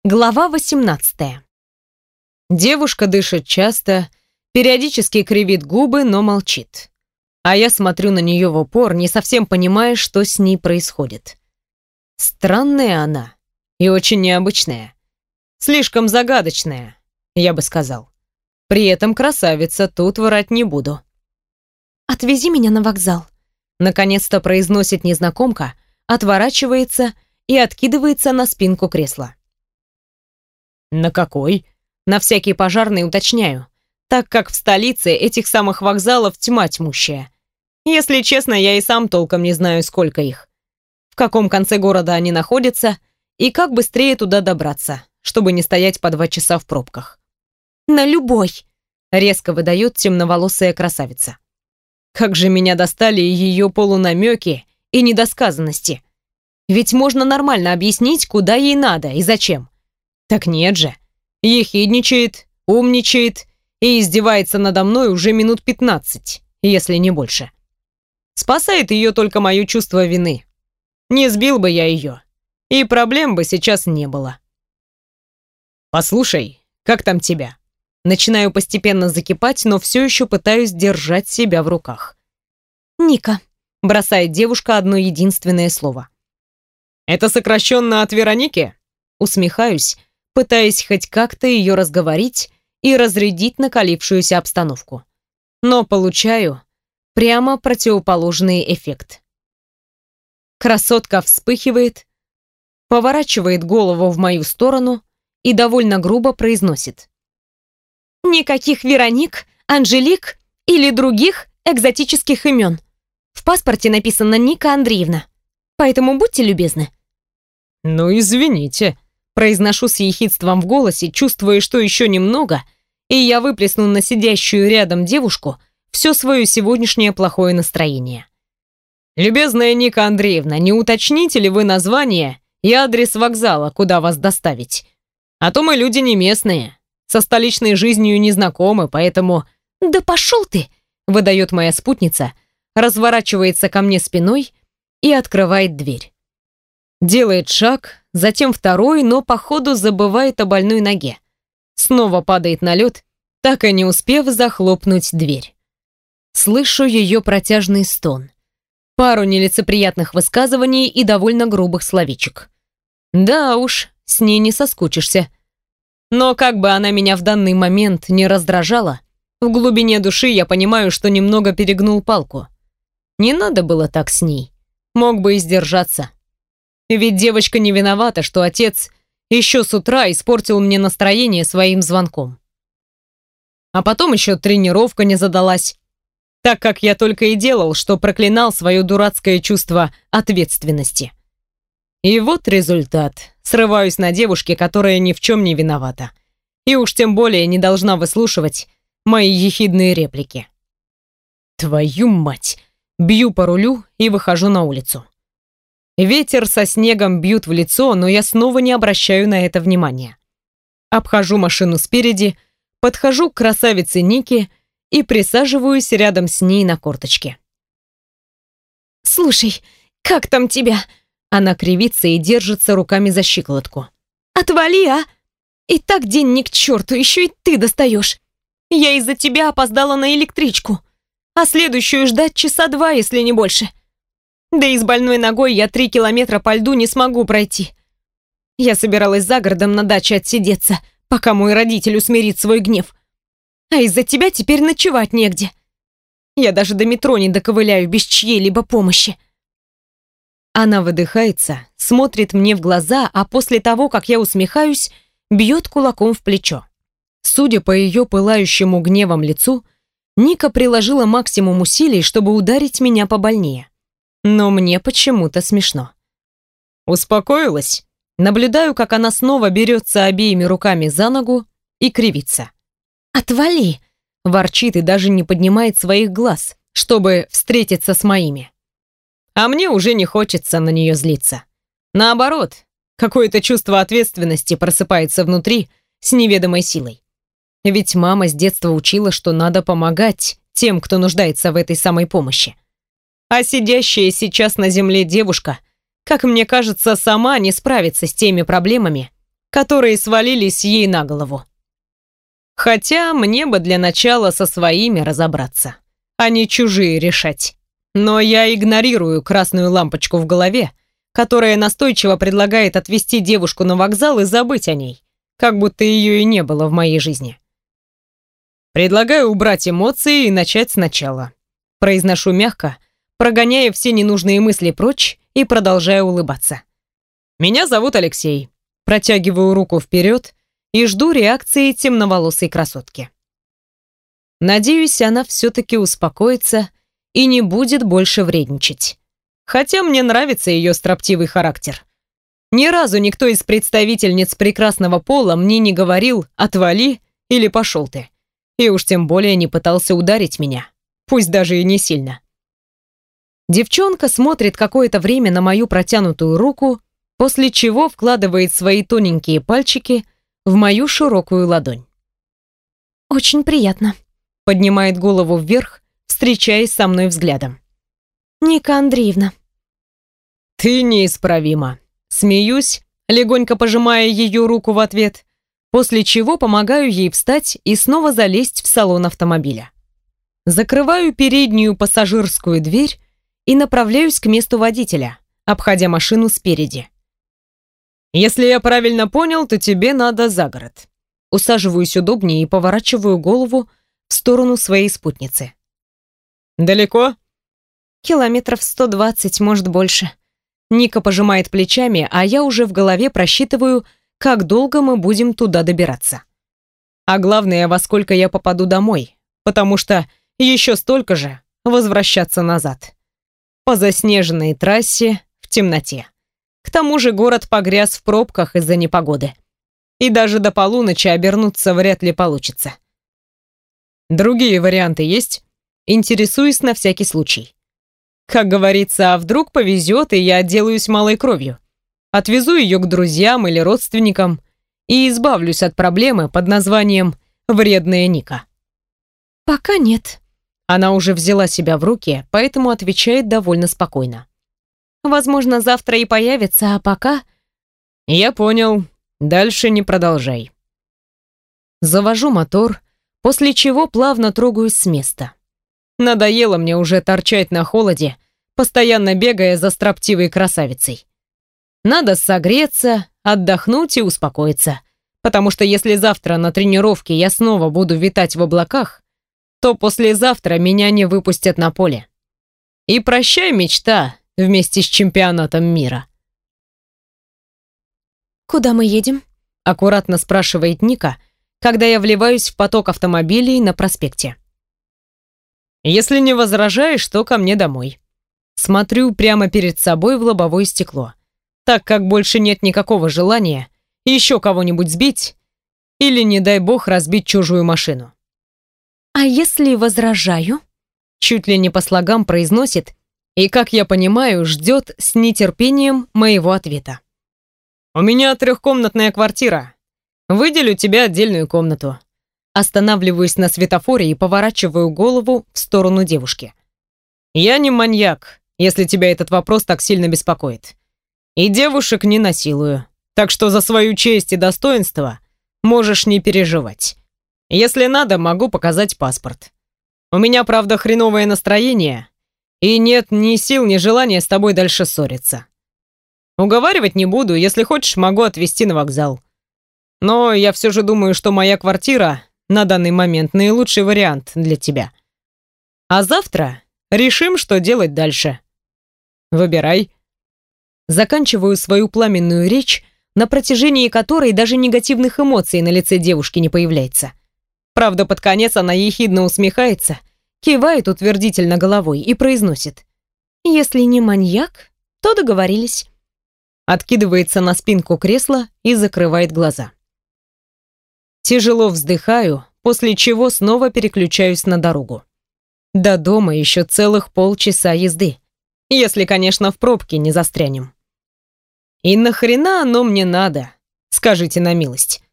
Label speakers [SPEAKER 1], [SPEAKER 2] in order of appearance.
[SPEAKER 1] Глава 18. Девушка дышит часто, периодически кривит губы, но молчит. А я смотрю на нее в упор, не совсем понимая, что с ней происходит. Странная она и очень необычная. Слишком загадочная, я бы сказал. При этом красавица, тут врать не буду.
[SPEAKER 2] «Отвези меня на вокзал», —
[SPEAKER 1] наконец-то произносит незнакомка, отворачивается и откидывается на спинку кресла. «На какой?» На всякий пожарный уточняю, так как в столице этих самых вокзалов тьма тьмущая. Если честно, я и сам толком не знаю, сколько их. В каком конце города они находятся и как быстрее туда добраться, чтобы не стоять по 2 часа в пробках.
[SPEAKER 2] «На любой»,
[SPEAKER 1] — резко выдает темноволосая красавица. Как же меня достали ее полунамеки и недосказанности. Ведь можно нормально объяснить, куда ей надо и зачем. Так нет же. Ехидничает, умничает и издевается надо мной уже минут 15, если не больше. Спасает ее только мое чувство вины. Не сбил бы я ее, и проблем бы сейчас не было. «Послушай, как там тебя?» Начинаю постепенно закипать, но все еще пытаюсь держать себя в руках.
[SPEAKER 2] «Ника»,
[SPEAKER 1] — бросает девушка одно единственное слово. «Это сокращенно от Вероники?» Усмехаюсь, пытаясь хоть как-то ее разговорить и разрядить накалившуюся обстановку. Но получаю прямо противоположный эффект. Красотка вспыхивает, поворачивает голову в мою сторону и довольно грубо произносит:
[SPEAKER 2] «Никаких Вероник, Анжелик или других экзотических имен. В паспорте написано Ника Андреевна, поэтому будьте любезны».
[SPEAKER 1] «Ну, извините», — произношу с ехидством в голосе, чувствуя, что еще немного, и я выплесну на сидящую рядом девушку все свое сегодняшнее плохое настроение. «Любезная Ника Андреевна, не уточните ли вы название и адрес вокзала, куда вас доставить? А то мы люди не местные, со столичной жизнью не знакомы, поэтому...»
[SPEAKER 2] «Да пошел ты!»
[SPEAKER 1] — выдает моя спутница, разворачивается ко мне спиной и открывает дверь. Делает шаг, затем второй, но походу забывает о больной ноге. Снова падает на лед, так и не успев захлопнуть дверь. Слышу ее протяжный стон. Пару нелицеприятных высказываний и довольно грубых словечек. Да уж, с ней не соскучишься. Но как бы она меня в данный момент не раздражала, в глубине души я понимаю, что немного перегнул палку. Не надо было так с ней. Мог бы и сдержаться. Ведь девочка не виновата, что отец еще с утра испортил мне настроение своим звонком. А потом еще тренировка не задалась, так как я только и делал, что проклинал свое дурацкое чувство ответственности. И вот результат. Срываюсь на девушке, которая ни в чем не виновата. И уж тем более не должна выслушивать мои ехидные реплики. Твою мать! Бью по рулю и выхожу на улицу. Ветер со снегом бьют в лицо, но я снова не обращаю на это внимания. Обхожу машину спереди, подхожу к красавице Нике и присаживаюсь рядом с ней на корточке.
[SPEAKER 2] «Слушай, как там тебя?»
[SPEAKER 1] Она кривится и держится руками за щиколотку.
[SPEAKER 2] «Отвали, а! И так день ни к черту, еще и ты достаешь. Я из-за тебя опоздала на электричку, а следующую ждать часа 2, если не больше. Да и с больной ногой я 3 километра по льду не смогу пройти. Я собиралась за городом на даче отсидеться, пока мой родитель усмирит свой гнев. А из-за тебя теперь ночевать негде. Я даже до метро не доковыляю без чьей-либо помощи».
[SPEAKER 1] Она выдыхается, смотрит мне в глаза, а после того, как я усмехаюсь, бьет кулаком в плечо. Судя по ее пылающему гневом лицу, Ника приложила максимум усилий, чтобы ударить меня побольнее. Но мне почему-то смешно. Успокоилась. Наблюдаю, как она снова берется обеими руками за ногу и кривится.
[SPEAKER 2] «Отвали!»
[SPEAKER 1] — ворчит и даже не поднимает своих глаз, чтобы встретиться с моими. А мне уже не хочется на нее злиться. Наоборот, какое-то чувство ответственности просыпается внутри с неведомой силой. Ведь мама с детства учила, что надо помогать тем, кто нуждается в этой самой помощи. А сидящая сейчас на земле девушка, как мне кажется, сама не справится с теми проблемами, которые свалились ей на голову. Хотя мне бы для начала со своими разобраться, а не чужие решать. Но я игнорирую красную лампочку в голове, которая настойчиво предлагает отвезти девушку на вокзал и забыть о ней, как будто ее и не было в моей жизни. Предлагаю убрать эмоции и начать сначала. Произношу мягко, прогоняя все ненужные мысли прочь и продолжая улыбаться. Меня зовут Алексей. Протягиваю руку вперед и жду реакции темноволосой красотки. Надеюсь, она все-таки успокоится и не будет больше вредничать. Хотя мне нравится ее строптивый характер. Ни разу никто из представительниц прекрасного пола мне не говорил «отвали» или «пошел ты». И уж тем более не пытался ударить меня, пусть даже и не сильно. Девчонка смотрит какое-то время на мою протянутую руку, после чего вкладывает свои тоненькие пальчики в мою широкую ладонь.
[SPEAKER 2] «Очень приятно», — поднимает голову вверх, встречаясь со мной взглядом. «Ника Андреевна».
[SPEAKER 1] «Ты неисправима». Смеюсь, легонько пожимая ее руку в ответ, после чего помогаю ей встать и снова залезть в салон автомобиля. Закрываю переднюю пассажирскую дверь и направляюсь к месту водителя, обходя машину спереди. «Если я правильно понял, то тебе надо за город». Усаживаюсь удобнее и поворачиваю голову в сторону своей спутницы. «Далеко?»
[SPEAKER 2] Километров 120, может, больше».
[SPEAKER 1] Ника пожимает плечами, а я уже в голове просчитываю, как долго мы будем туда добираться. А главное, во сколько я попаду домой, потому что еще столько же возвращаться назад. По заснеженной трассе в темноте. К тому же город погряз в пробках из-за непогоды. И даже до полуночи обернуться вряд ли получится. Другие варианты есть? Интересуюсь на всякий случай. Как говорится, а вдруг повезет, и я отделаюсь малой кровью. Отвезу ее к друзьям или родственникам и избавлюсь от проблемы под названием «вредная Ника».
[SPEAKER 2] «Пока нет».
[SPEAKER 1] Она уже взяла себя в руки, поэтому отвечает довольно спокойно.
[SPEAKER 2] «Возможно, завтра и появится, а пока...»
[SPEAKER 1] «Я понял. Дальше не продолжай». Завожу мотор, после чего плавно трогаюсь с места. Надоело мне уже торчать на холоде, постоянно бегая за строптивой красавицей. Надо согреться, отдохнуть и успокоиться, потому что если завтра на тренировке я снова буду витать в облаках, то послезавтра меня не выпустят на поле. И прощай, мечта, вместе с чемпионатом мира.
[SPEAKER 2] «Куда мы едем?»
[SPEAKER 1] — аккуратно спрашивает Ника, когда я вливаюсь в поток автомобилей на проспекте. «Если не возражаешь, то ко мне домой». Смотрю прямо перед собой в лобовое стекло, так как больше нет никакого желания еще кого-нибудь сбить или, не дай бог, разбить чужую машину.
[SPEAKER 2] «А если возражаю?»
[SPEAKER 1] Чуть ли не по слогам произносит и, как я понимаю, ждет с нетерпением моего ответа. «У меня трехкомнатная квартира. Выделю тебе отдельную комнату». Останавливаюсь на светофоре и поворачиваю голову в сторону девушки. «Я не маньяк, если тебя этот вопрос так сильно беспокоит. И девушек не насилую, так что за свою честь и достоинство можешь не переживать. Если надо, могу показать паспорт. У меня, правда, хреновое настроение, и нет ни сил, ни желания с тобой дальше ссориться. Уговаривать не буду, если хочешь, могу отвезти на вокзал. Но я все же думаю, что моя квартира на данный момент наилучший вариант для тебя. А завтра решим, что делать дальше. Выбирай». Заканчиваю свою пламенную речь, на протяжении которой даже негативных эмоций на лице девушки не появляется. Правда, под конец она ехидно усмехается, кивает утвердительно головой и произносит:
[SPEAKER 2] «Если не маньяк, то договорились».
[SPEAKER 1] Откидывается на спинку кресла и закрывает глаза. Тяжело вздыхаю, после чего снова переключаюсь на дорогу. До дома еще целых полчаса езды, если, конечно, в пробке не застрянем. И нахрена оно мне надо, скажите на милость?